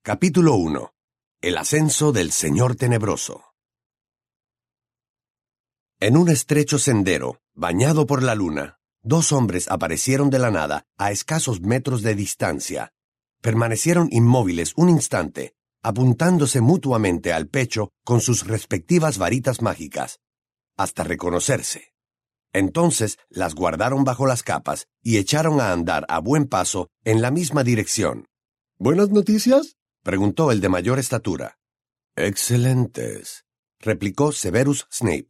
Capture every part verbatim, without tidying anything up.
Capítulo uno. El ascenso del Señor Tenebroso. En un estrecho sendero, bañado por la luna, dos hombres aparecieron de la nada a escasos metros de distancia. Permanecieron inmóviles un instante, apuntándose mutuamente al pecho con sus respectivas varitas mágicas, hasta reconocerse. Entonces las guardaron bajo las capas y echaron a andar a buen paso en la misma dirección. ¿Buenas noticias?, preguntó el de mayor estatura. Excelentes, replicó Severus Snape.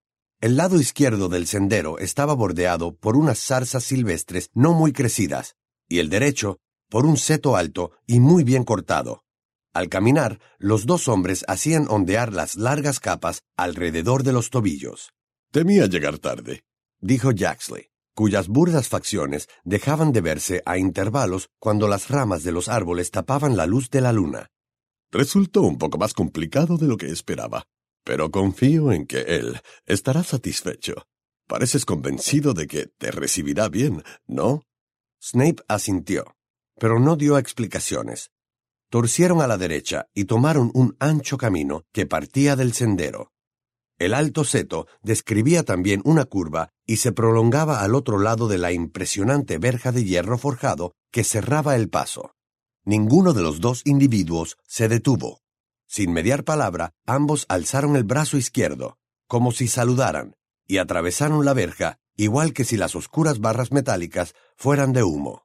El lado izquierdo del sendero estaba bordeado por unas zarzas silvestres no muy crecidas, y el derecho por un seto alto y muy bien cortado. Al caminar, los dos hombres hacían ondear las largas capas alrededor de los tobillos. Temía llegar tarde, dijo Jaxley, cuyas burdas facciones dejaban de verse a intervalos cuando las ramas de los árboles tapaban la luz de la luna. Resultó un poco más complicado de lo que esperaba, pero confío en que él estará satisfecho. Pareces convencido de que te recibirá bien, ¿no? Snape asintió, pero no dio explicaciones. Torcieron a la derecha y tomaron un ancho camino que partía del sendero. El alto seto describía también una curva y se prolongaba al otro lado de la impresionante verja de hierro forjado que cerraba el paso. Ninguno de los dos individuos se detuvo. Sin mediar palabra, ambos alzaron el brazo izquierdo, como si saludaran, y atravesaron la verja, igual que si las oscuras barras metálicas fueran de humo.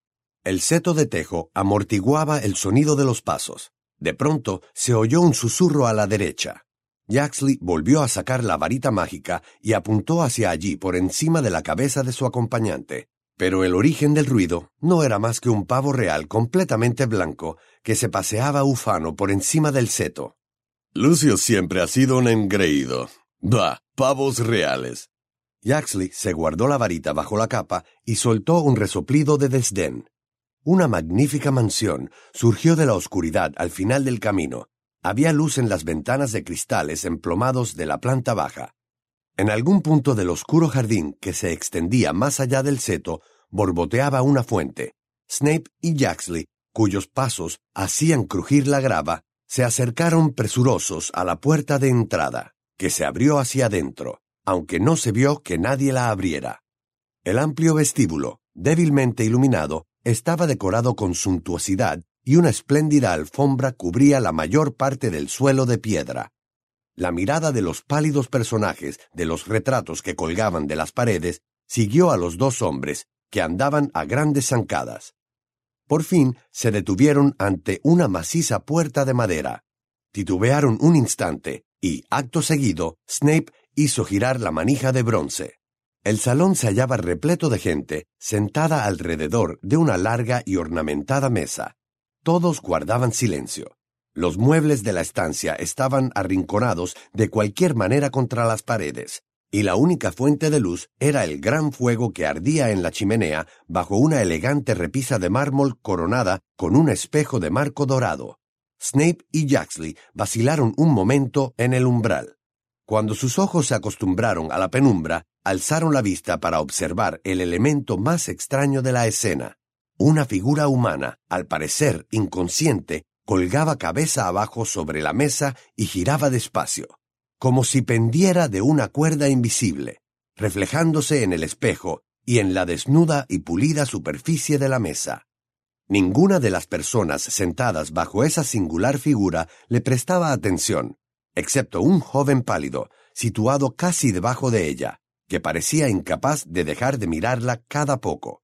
El seto de tejo amortiguaba el sonido de los pasos. De pronto se oyó un susurro a la derecha. Jaxley volvió a sacar la varita mágica y apuntó hacia allí por encima de la cabeza de su acompañante. Pero el origen del ruido no era más que un pavo real completamente blanco que se paseaba ufano por encima del seto. Lucio siempre ha sido un engreído. Bah, pavos reales. Jaxley se guardó la varita bajo la capa y soltó un resoplido de desdén. Una magnífica mansión surgió de la oscuridad al final del camino. Había luz en las ventanas de cristales emplomados de la planta baja. En algún punto del oscuro jardín que se extendía más allá del seto, borboteaba una fuente. Snape y Jaxley, cuyos pasos hacían crujir la grava, se acercaron presurosos a la puerta de entrada, que se abrió hacia adentro, aunque no se vio que nadie la abriera. El amplio vestíbulo, débilmente iluminado, estaba decorado con suntuosidad y una espléndida alfombra cubría la mayor parte del suelo de piedra. La mirada de los pálidos personajes de los retratos que colgaban de las paredes siguió a los dos hombres, que andaban a grandes zancadas. Por fin se detuvieron ante una maciza puerta de madera. Titubearon un instante y, acto seguido, Snape hizo girar la manija de bronce. El salón se hallaba repleto de gente, sentada alrededor de una larga y ornamentada mesa. Todos guardaban silencio. Los muebles de la estancia estaban arrinconados de cualquier manera contra las paredes, y la única fuente de luz era el gran fuego que ardía en la chimenea bajo una elegante repisa de mármol coronada con un espejo de marco dorado. Snape y Jaxley vacilaron un momento en el umbral. Cuando sus ojos se acostumbraron a la penumbra, alzaron la vista para observar el elemento más extraño de la escena. Una figura humana, al parecer inconsciente, colgaba cabeza abajo sobre la mesa y giraba despacio, como si pendiera de una cuerda invisible, reflejándose en el espejo y en la desnuda y pulida superficie de la mesa. Ninguna de las personas sentadas bajo esa singular figura le prestaba atención, excepto un joven pálido, situado casi debajo de ella, que parecía incapaz de dejar de mirarla cada poco.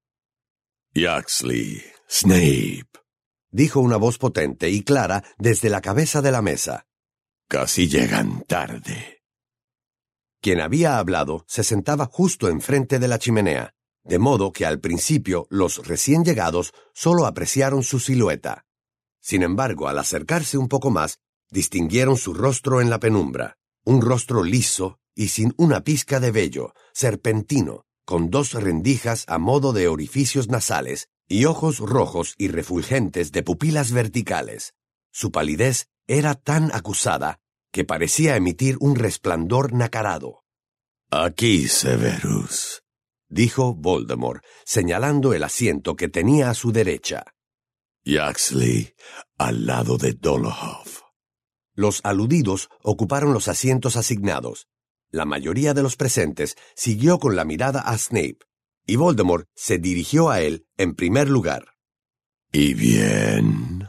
Jaxley, Snape, dijo una voz potente y clara desde la cabeza de la mesa. Casi llegan tarde. Quien había hablado se sentaba justo enfrente de la chimenea, de modo que al principio los recién llegados solo apreciaron su silueta. Sin embargo, al acercarse un poco más, distinguieron su rostro en la penumbra, un rostro liso y sin una pizca de vello, serpentino, con dos rendijas a modo de orificios nasales y ojos rojos y refulgentes de pupilas verticales. Su palidez era tan acusada que parecía emitir un resplandor nacarado. «Aquí, Severus», dijo Voldemort, señalando el asiento que tenía a su derecha. Yaxley, al lado de Dolohov. Los aludidos ocuparon los asientos asignados. La mayoría de los presentes siguió con la mirada a Snape, y Voldemort se dirigió a él en primer lugar. ¿Y bien?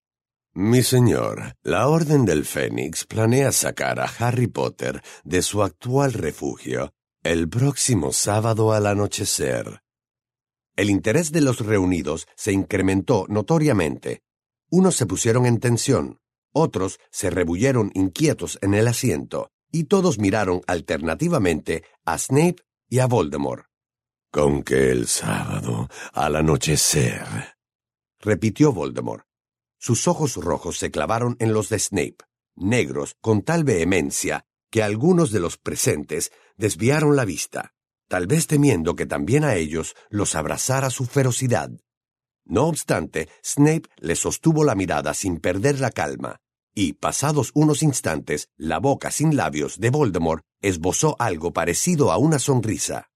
Mi señor, la Orden del Fénix planea sacar a Harry Potter de su actual refugio el próximo sábado al anochecer. El interés de los reunidos se incrementó notoriamente. Unos se pusieron en tensión, otros se rebulleron inquietos en el asiento, y todos miraron alternativamente a Snape y a Voldemort. «Con que el sábado al anochecer», repitió Voldemort. Sus ojos rojos se clavaron en los de Snape, negros con tal vehemencia que algunos de los presentes desviaron la vista, tal vez temiendo que también a ellos los abrazara su ferocidad. No obstante, Snape les sostuvo la mirada sin perder la calma, y, pasados unos instantes, la boca sin labios de Voldemort esbozó algo parecido a una sonrisa.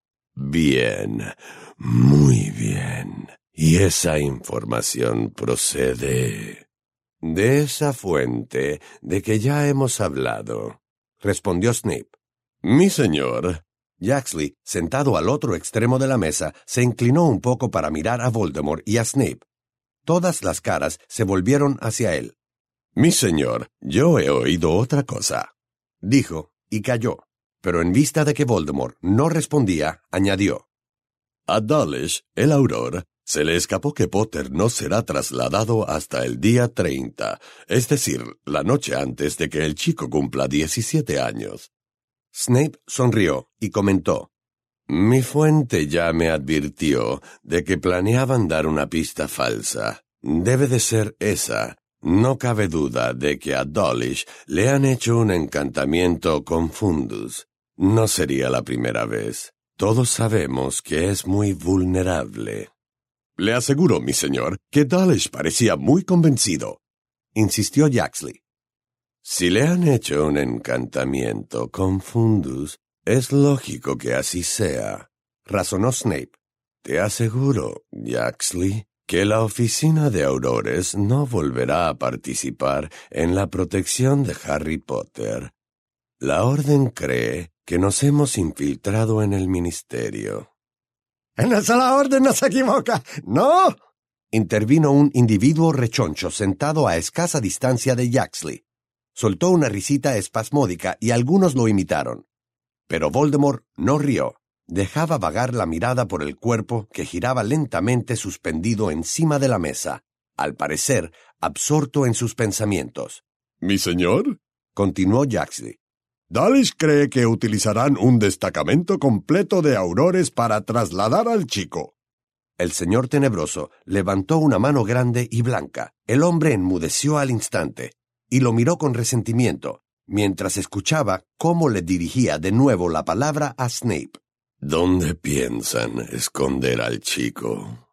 «Bien, muy bien. ¿Y esa información procede?» «De esa fuente de que ya hemos hablado», respondió Snape. «Mi señor». Yaxley, sentado al otro extremo de la mesa, se inclinó un poco para mirar a Voldemort y a Snape. Todas las caras se volvieron hacia él. «Mi señor, yo he oído otra cosa», dijo, y calló. Pero en vista de que Voldemort no respondía, añadió. «A Dawlish, el Auror, se le escapó que Potter no será trasladado hasta el día treinta, es decir, la noche antes de que el chico cumpla diecisiete años». Snape sonrió y comentó. «Mi fuente ya me advirtió de que planeaban dar una pista falsa. Debe de ser esa. No cabe duda de que a Dawlish le han hecho un encantamiento con Fundus. No sería la primera vez. Todos sabemos que es muy vulnerable». «Le aseguro, mi señor, que Dawlish parecía muy convencido», insistió Yaxley. «Si le han hecho un encantamiento con Fundus, es lógico que así sea», razonó Snape. «Te aseguro, Yaxley, que la oficina de Aurores no volverá a participar en la protección de Harry Potter. La Orden cree que nos hemos infiltrado en el ministerio». «En eso la Orden no se equivoca, ¿no?», intervino un individuo rechoncho sentado a escasa distancia de Yaxley. Soltó una risita espasmódica y algunos lo imitaron. Pero Voldemort no rió. Dejaba vagar la mirada por el cuerpo que giraba lentamente suspendido encima de la mesa, al parecer absorto en sus pensamientos. «Mi señor», continuó Yaxley, «Dawlish cree que utilizarán un destacamento completo de aurores para trasladar al chico». El señor Tenebroso levantó una mano grande y blanca. El hombre enmudeció al instante y lo miró con resentimiento, mientras escuchaba cómo le dirigía de nuevo la palabra a Snape. «¿Dónde piensan esconder al chico?»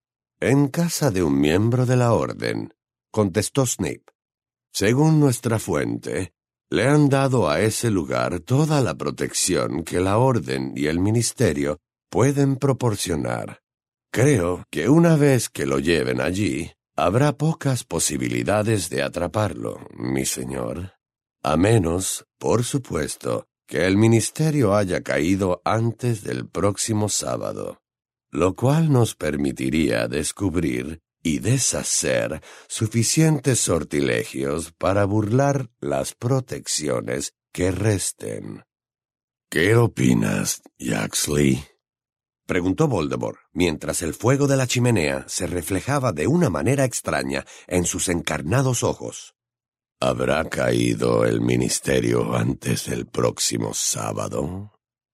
«En casa de un miembro de la Orden», contestó Snape. «Según nuestra fuente, le han dado a ese lugar toda la protección que la Orden y el Ministerio pueden proporcionar. Creo que una vez que lo lleven allí, habrá pocas posibilidades de atraparlo, mi señor. A menos, por supuesto, que el ministerio haya caído antes del próximo sábado, lo cual nos permitiría descubrir y deshacer suficientes sortilegios para burlar las protecciones que resten». «¿Qué opinas, Yaxley?», preguntó Voldemort, mientras el fuego de la chimenea se reflejaba de una manera extraña en sus encarnados ojos. ¿Habrá caído el ministerio antes del próximo sábado?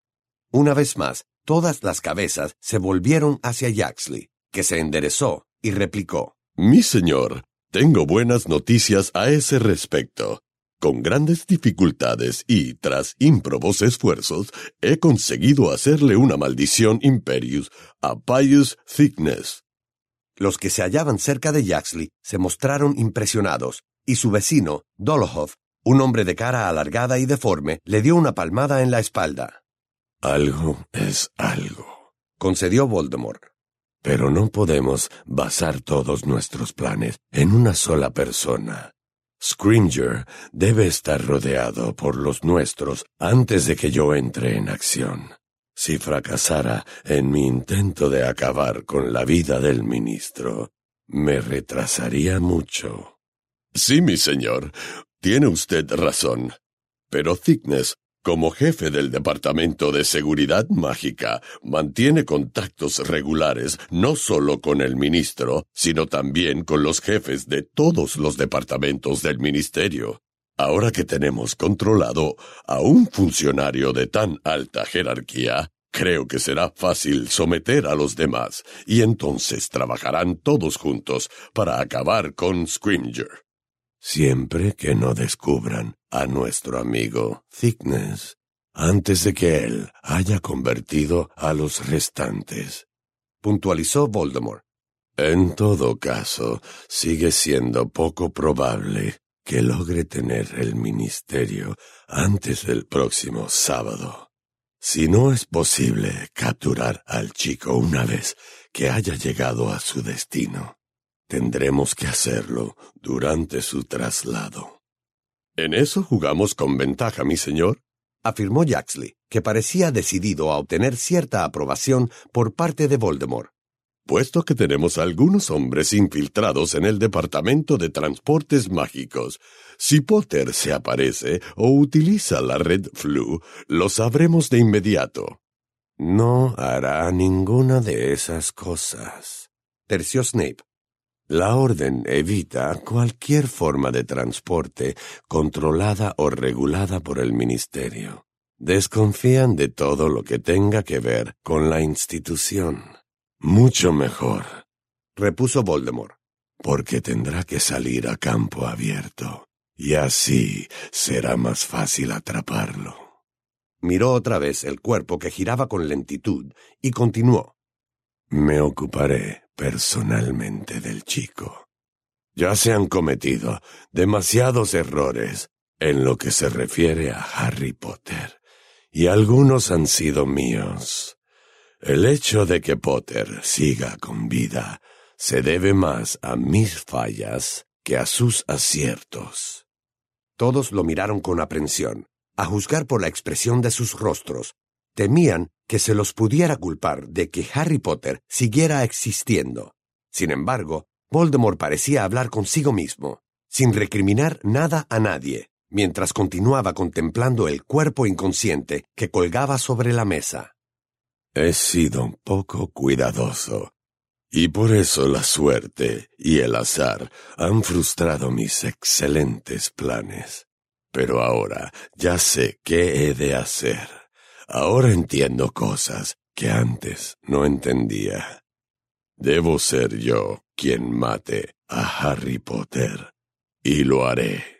Una vez más, todas las cabezas se volvieron hacia Yaxley, que se enderezó y replicó. «Mi señor, tengo buenas noticias a ese respecto. Con grandes dificultades y tras ímprobos esfuerzos, he conseguido hacerle una maldición imperius a Pius Thickness». Los que se hallaban cerca de Yaxley se mostraron impresionados, y su vecino, Dolohov, un hombre de cara alargada y deforme, le dio una palmada en la espalda. «Algo es algo», concedió Voldemort. Pero no podemos basar todos nuestros planes en una sola persona. Scrimger debe estar rodeado por los nuestros antes de que yo entre en acción. Si fracasara en mi intento de acabar con la vida del ministro, me retrasaría mucho. Sí, mi señor, tiene usted razón. Pero Thickness, como jefe del Departamento de Seguridad Mágica, mantiene contactos regulares no solo con el ministro, sino también con los jefes de todos los departamentos del ministerio. Ahora que tenemos controlado a un funcionario de tan alta jerarquía, creo que será fácil someter a los demás, y entonces trabajarán todos juntos para acabar con Scrimger. Siempre que no descubran a nuestro amigo Thickness, antes de que él haya convertido a los restantes, puntualizó Voldemort. En todo caso, sigue siendo poco probable que logre tener el ministerio antes del próximo sábado. Si no es posible capturar al chico una vez que haya llegado a su destino, tendremos que hacerlo durante su traslado. En eso jugamos con ventaja, mi señor, afirmó Yaxley, que parecía decidido a obtener cierta aprobación por parte de Voldemort. Puesto que tenemos algunos hombres infiltrados en el Departamento de Transportes Mágicos, si Potter se aparece o utiliza la Red Flu, lo sabremos de inmediato. No hará ninguna de esas cosas, terció Snape. La Orden evita cualquier forma de transporte controlada o regulada por el Ministerio. Desconfían de todo lo que tenga que ver con la institución. Mucho mejor, repuso Voldemort, porque tendrá que salir a campo abierto, y así será más fácil atraparlo. Miró otra vez el cuerpo que giraba con lentitud y continuó. Me ocuparé personalmente del chico. Ya se han cometido demasiados errores en lo que se refiere a Harry Potter, y algunos han sido míos. El hecho de que Potter siga con vida se debe más a mis fallas que a sus aciertos. Todos lo miraron con aprensión. A juzgar por la expresión de sus rostros, temían que se los pudiera culpar de que Harry Potter siguiera existiendo. Sin embargo, Voldemort parecía hablar consigo mismo, sin recriminar nada a nadie, mientras continuaba contemplando el cuerpo inconsciente que colgaba sobre la mesa. He sido poco cuidadoso, y por eso la suerte y el azar han frustrado mis excelentes planes. Pero ahora ya sé qué he de hacer. Ahora entiendo cosas que antes no entendía. Debo ser yo quien mate a Harry Potter, y lo haré.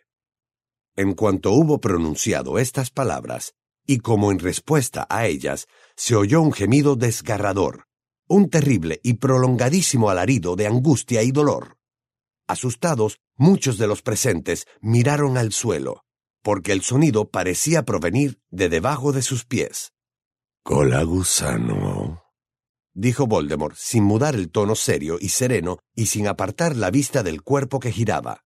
En cuanto hubo pronunciado estas palabras, y como en respuesta a ellas, se oyó un gemido desgarrador, un terrible y prolongadísimo alarido de angustia y dolor. Asustados, muchos de los presentes miraron al suelo, porque el sonido parecía provenir de debajo de sus pies. «Cola gusano», dijo Voldemort, sin mudar el tono serio y sereno y sin apartar la vista del cuerpo que giraba.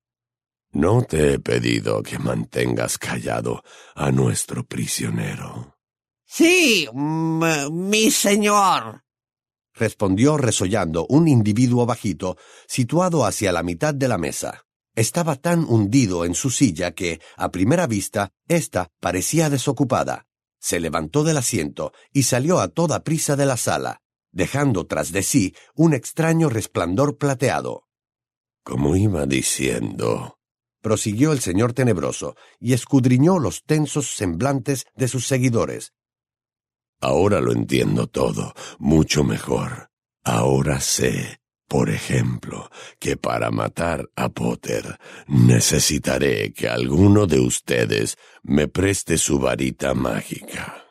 «No te he pedido que mantengas callado a nuestro prisionero». «Sí, mi señor», respondió resollando un individuo bajito situado hacia la mitad de la mesa. Estaba tan hundido en su silla que, a primera vista, ésta parecía desocupada. Se levantó del asiento y salió a toda prisa de la sala, dejando tras de sí un extraño resplandor plateado. «Como iba diciendo», prosiguió el señor tenebroso, y escudriñó los tensos semblantes de sus seguidores. «Ahora lo entiendo todo, mucho mejor. Ahora sé, por ejemplo, que para matar a Potter necesitaré que alguno de ustedes me preste su varita mágica».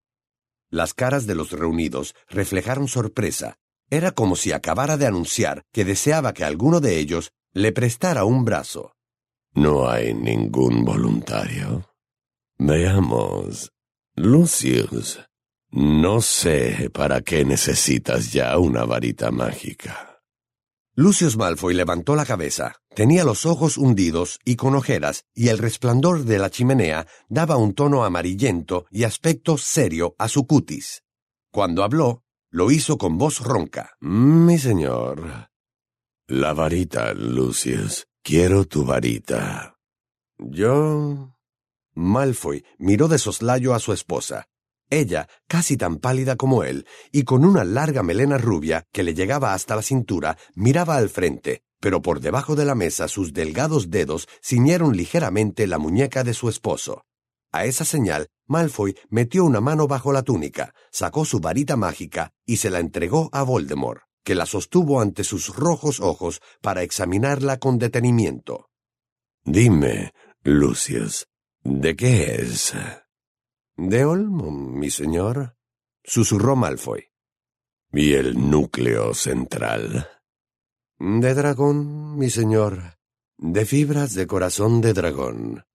Las caras de los reunidos reflejaron sorpresa. Era como si acabara de anunciar que deseaba que alguno de ellos le prestara un brazo. ¿No hay ningún voluntario? Veamos. Lucius, No sé para qué necesitas ya una varita mágica. Lucius Malfoy levantó la cabeza. Tenía los ojos hundidos y con ojeras, y el resplandor de la chimenea daba un tono amarillento y aspecto serio a su cutis. Cuando habló, lo hizo con voz ronca. Mi señor. La varita, Lucius. Quiero tu varita. Yo... Malfoy miró de soslayo a su esposa. Ella, casi tan pálida como él, y con una larga melena rubia que le llegaba hasta la cintura, miraba al frente, pero por debajo de la mesa sus delgados dedos ciñeron ligeramente la muñeca de su esposo. A esa señal, Malfoy metió una mano bajo la túnica, sacó su varita mágica y se la entregó a Voldemort, que la sostuvo ante sus rojos ojos para examinarla con detenimiento. Dime, Lucius, ¿de qué es? —De olmo, mi señor —susurró Malfoy. —¿Y el núcleo central? —De dragón, mi señor. De fibras de corazón de dragón.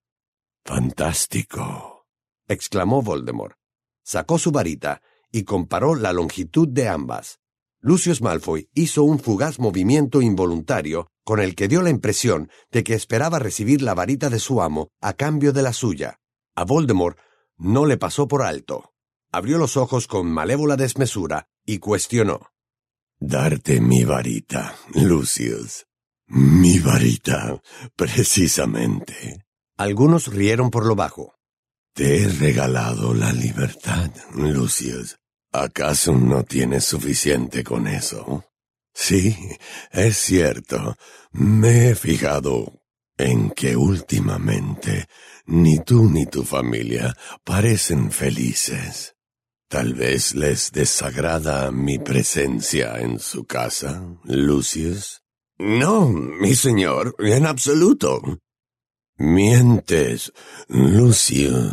—Fantástico —exclamó Voldemort. Sacó su varita y comparó la longitud de ambas. Lucius Malfoy hizo un fugaz movimiento involuntario con el que dio la impresión de que esperaba recibir la varita de su amo a cambio de la suya. A Voldemort no le pasó por alto. Abrió los ojos con malévola desmesura y cuestionó. —Darte mi varita, Lucius. Mi varita, precisamente. Algunos rieron por lo bajo. Te he regalado la libertad, Lucius. ¿Acaso no tienes suficiente con eso? Sí, es cierto. Me he fijado en que últimamente ni tú ni tu familia parecen felices. Tal vez les desagrada mi presencia en su casa, Lucius. No, mi señor, en absoluto. Mientes, Lucius.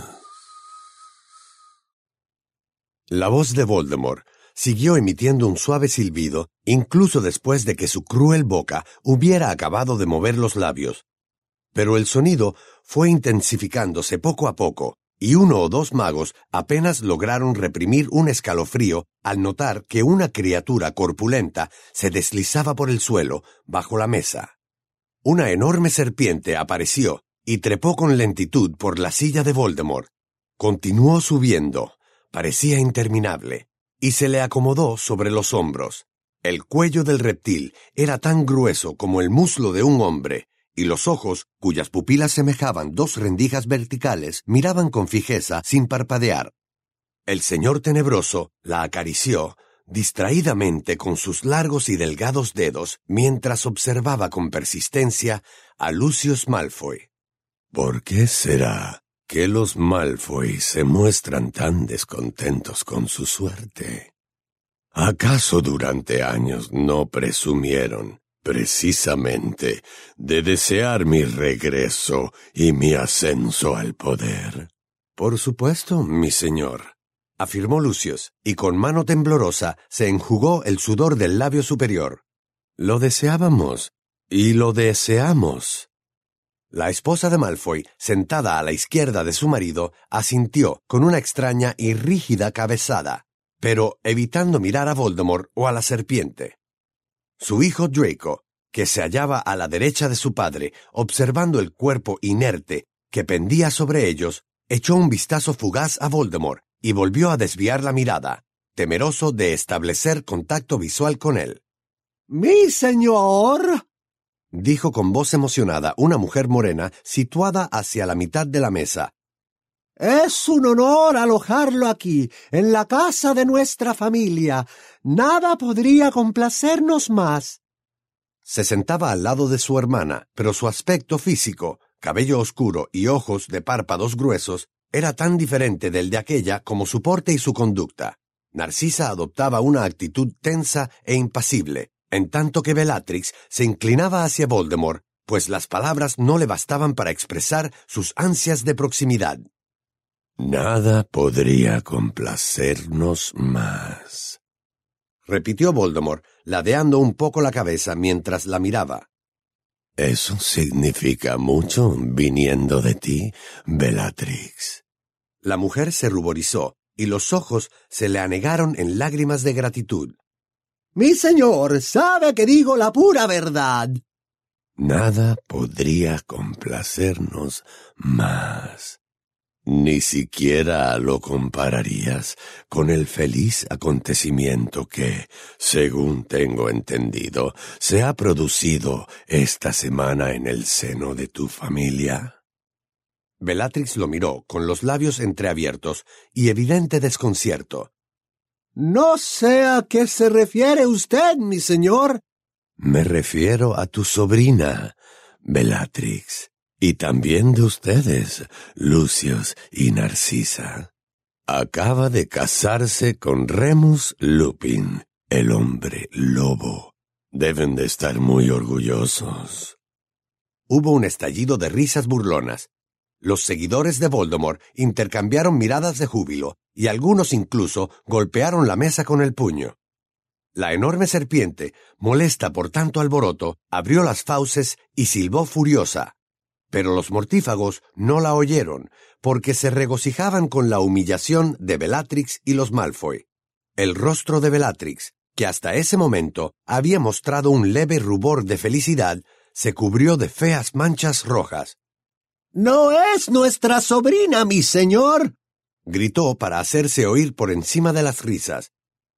La voz de Voldemort siguió emitiendo un suave silbido, incluso después de que su cruel boca hubiera acabado de mover los labios. Pero el sonido fue intensificándose poco a poco, y uno o dos magos apenas lograron reprimir un escalofrío al notar que una criatura corpulenta se deslizaba por el suelo, bajo la mesa. Una enorme serpiente apareció y trepó con lentitud por la silla de Voldemort. Continuó subiendo, parecía interminable, y se le acomodó sobre los hombros. El cuello del reptil era tan grueso como el muslo de un hombre, y los ojos, cuyas pupilas semejaban dos rendijas verticales, miraban con fijeza sin parpadear. El señor tenebroso la acarició distraídamente con sus largos y delgados dedos mientras observaba con persistencia a Lucius Malfoy. ¿Por qué será que los Malfoy se muestran tan descontentos con su suerte? ¿Acaso durante años no presumieron precisamente de desear mi regreso y mi ascenso al poder? Por supuesto, mi señor, afirmó Lucius, y con mano temblorosa se enjugó el sudor del labio superior. Lo deseábamos, y lo deseamos. La esposa de Malfoy, sentada a la izquierda de su marido, asintió con una extraña y rígida cabezada, pero evitando mirar a Voldemort o a la serpiente. Su hijo Draco, que se hallaba a la derecha de su padre, observando el cuerpo inerte que pendía sobre ellos, echó un vistazo fugaz a Voldemort y volvió a desviar la mirada, temeroso de establecer contacto visual con él. ¡Mi señor!, dijo con voz emocionada una mujer morena situada hacia la mitad de la mesa. Es un honor alojarlo aquí, en la casa de nuestra familia. Nada podría complacernos más. Se sentaba al lado de su hermana, pero su aspecto físico, cabello oscuro y ojos de párpados gruesos, era tan diferente del de aquella como su porte y su conducta. Narcisa adoptaba una actitud tensa e impasible, en tanto que Bellatrix se inclinaba hacia Voldemort, pues las palabras no le bastaban para expresar sus ansias de proximidad. Nada podría complacernos más, repitió Voldemort, ladeando un poco la cabeza mientras la miraba. Eso significa mucho viniendo de ti, Bellatrix. La mujer se ruborizó y los ojos se le anegaron en lágrimas de gratitud. Mi señor sabe que digo la pura verdad. Nada podría complacernos más. Ni siquiera lo compararías con el feliz acontecimiento que, según tengo entendido, se ha producido esta semana en el seno de tu familia. Bellatrix lo miró con los labios entreabiertos y evidente desconcierto. No sé a qué se refiere usted, mi señor. Me refiero a tu sobrina, Bellatrix. Y también de ustedes, Lucius y Narcisa. Acaba de casarse con Remus Lupin, el hombre lobo. Deben de estar muy orgullosos. Hubo un estallido de risas burlonas. Los seguidores de Voldemort intercambiaron miradas de júbilo y algunos incluso golpearon la mesa con el puño. La enorme serpiente, molesta por tanto alboroto, abrió las fauces y silbó furiosa. Pero los mortífagos no la oyeron, porque se regocijaban con la humillación de Bellatrix y los Malfoy. El rostro de Bellatrix, que hasta ese momento había mostrado un leve rubor de felicidad, se cubrió de feas manchas rojas. «¡No es nuestra sobrina, mi señor!», gritó para hacerse oír por encima de las risas.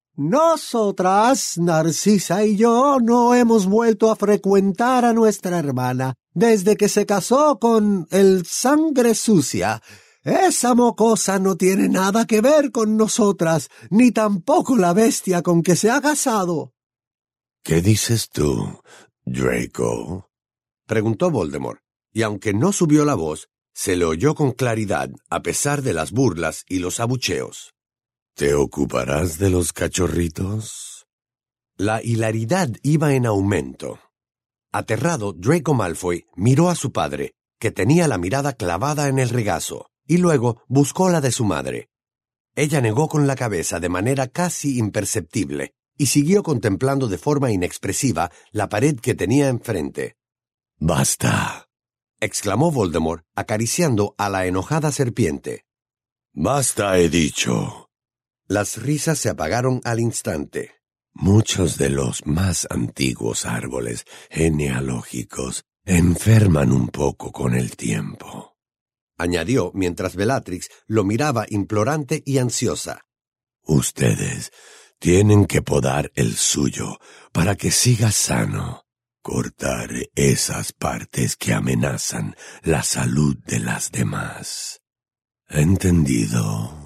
«Nosotras, Narcisa y yo, no hemos vuelto a frecuentar a nuestra hermana desde que se casó con el Sangre Sucia. Esa mocosa no tiene nada que ver con nosotras, ni tampoco la bestia con que se ha casado». «¿Qué dices tú, Draco?», preguntó Voldemort, y aunque no subió la voz, se le oyó con claridad a pesar de las burlas y los abucheos. ¿Te ocuparás de los cachorritos? La hilaridad iba en aumento. Aterrado, Draco Malfoy miró a su padre, que tenía la mirada clavada en el regazo, y luego buscó la de su madre. Ella negó con la cabeza de manera casi imperceptible, y siguió contemplando de forma inexpresiva la pared que tenía enfrente. «¡Basta!», exclamó Voldemort, acariciando a la enojada serpiente. «¡Basta, he dicho!». Las risas se apagaron al instante. Muchos de los más antiguos árboles genealógicos enferman un poco con el tiempo, añadió mientras Bellatrix lo miraba implorante y ansiosa. Ustedes tienen que podar el suyo para que siga sano, cortar esas partes que amenazan la salud de las demás. ¿Entendido?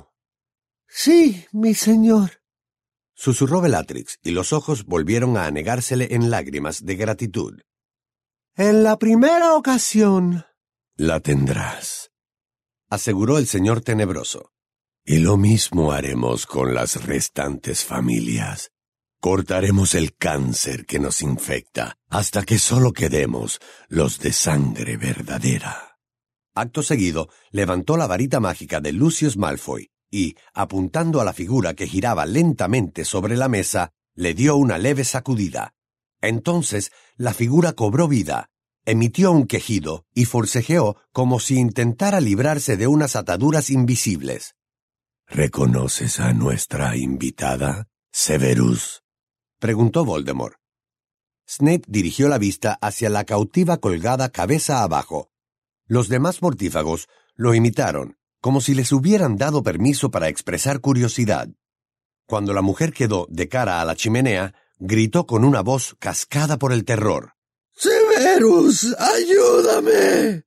«Sí, mi señor», susurró Bellatrix, y los ojos volvieron a anegársele en lágrimas de gratitud. «En la primera ocasión». «La tendrás», aseguró el señor tenebroso. «Y lo mismo haremos con las restantes familias. Cortaremos el cáncer que nos infecta hasta que solo quedemos los de sangre verdadera». Acto seguido, levantó la varita mágica de Lucius Malfoy, y, apuntando a la figura que giraba lentamente sobre la mesa, le dio una leve sacudida. Entonces la figura cobró vida, emitió un quejido y forcejeó como si intentara librarse de unas ataduras invisibles. «¿Reconoces a nuestra invitada, Severus?», preguntó Voldemort. Snape dirigió la vista hacia la cautiva colgada cabeza abajo. Los demás mortífagos lo imitaron, como si les hubieran dado permiso para expresar curiosidad. Cuando la mujer quedó de cara a la chimenea, gritó con una voz cascada por el terror. «¡Severus, ayúdame!».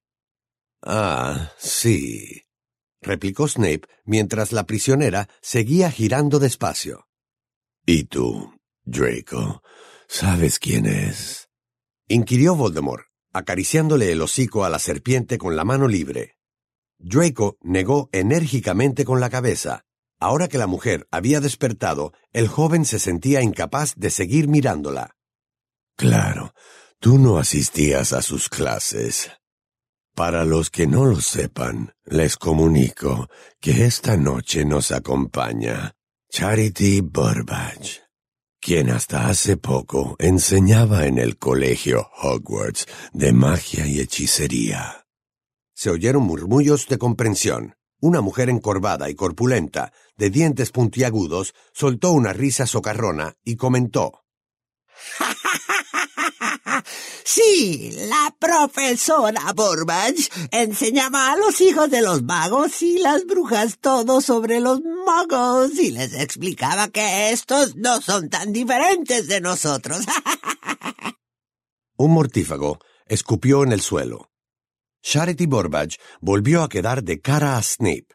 «Ah, sí», replicó Snape mientras la prisionera seguía girando despacio. «¿Y tú, Draco, sabes quién es?», inquirió Voldemort, acariciándole el hocico a la serpiente con la mano libre. Draco negó enérgicamente con la cabeza. Ahora que la mujer había despertado, el joven se sentía incapaz de seguir mirándola. «Claro, tú no asistías a sus clases. Para los que no lo sepan, les comunico que esta noche nos acompaña Charity Burbage, quien hasta hace poco enseñaba en el colegio Hogwarts de magia y hechicería». Se oyeron murmullos de comprensión. Una mujer encorvada y corpulenta, de dientes puntiagudos, soltó una risa socarrona y comentó: Sí, la profesora Burbage enseñaba a los hijos de los magos y las brujas todo sobre los magos y les explicaba que estos no son tan diferentes de nosotros. Un mortífago escupió en el suelo. Charity Burbage volvió a quedar de cara a Snape.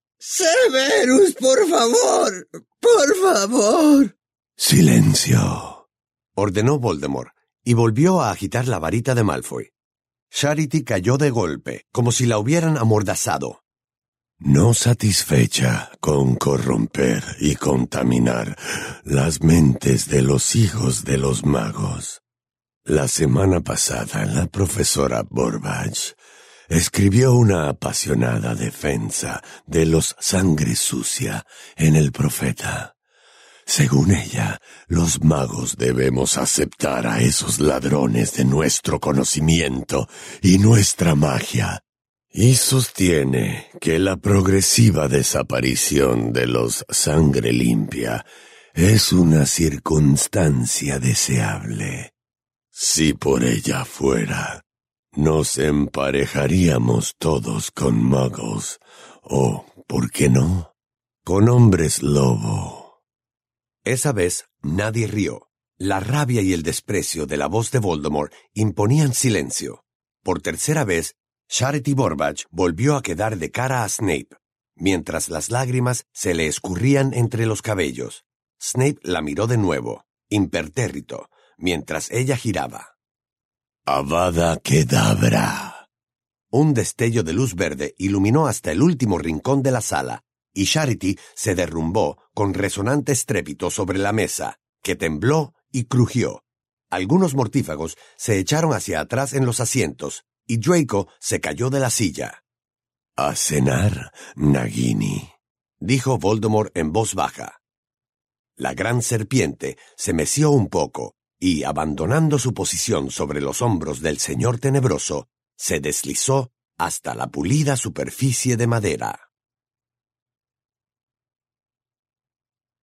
Severus, por favor, por favor. Silencio, ordenó Voldemort, y volvió a agitar la varita de Malfoy. Charity cayó de golpe, como si la hubieran amordazado. No satisfecha con corromper y contaminar las mentes de los hijos de los magos, la semana pasada la profesora Burbage escribió una apasionada defensa de los sangre sucia en el profeta. Según ella, los magos debemos aceptar a esos ladrones de nuestro conocimiento y nuestra magia, y sostiene que la progresiva desaparición de los sangre limpia es una circunstancia deseable. Si por ella fuera, nos emparejaríamos todos con muggles, o, ¿por qué no?, con hombres lobo. Esa vez nadie rió. La rabia y el desprecio de la voz de Voldemort imponían silencio. Por tercera vez, Charity Burbage volvió a quedar de cara a Snape, mientras las lágrimas se le escurrían entre los cabellos. Snape la miró de nuevo, impertérrito, mientras ella giraba. Avada Kedavra. Un destello de luz verde iluminó hasta el último rincón de la sala, y Charity se derrumbó con resonante estrépito sobre la mesa, que tembló y crujió. Algunos mortífagos se echaron hacia atrás en los asientos, y Draco se cayó de la silla. «A cenar, Nagini», dijo Voldemort en voz baja. La gran serpiente se meció un poco, y, abandonando su posición sobre los hombros del señor tenebroso, se deslizó hasta la pulida superficie de madera.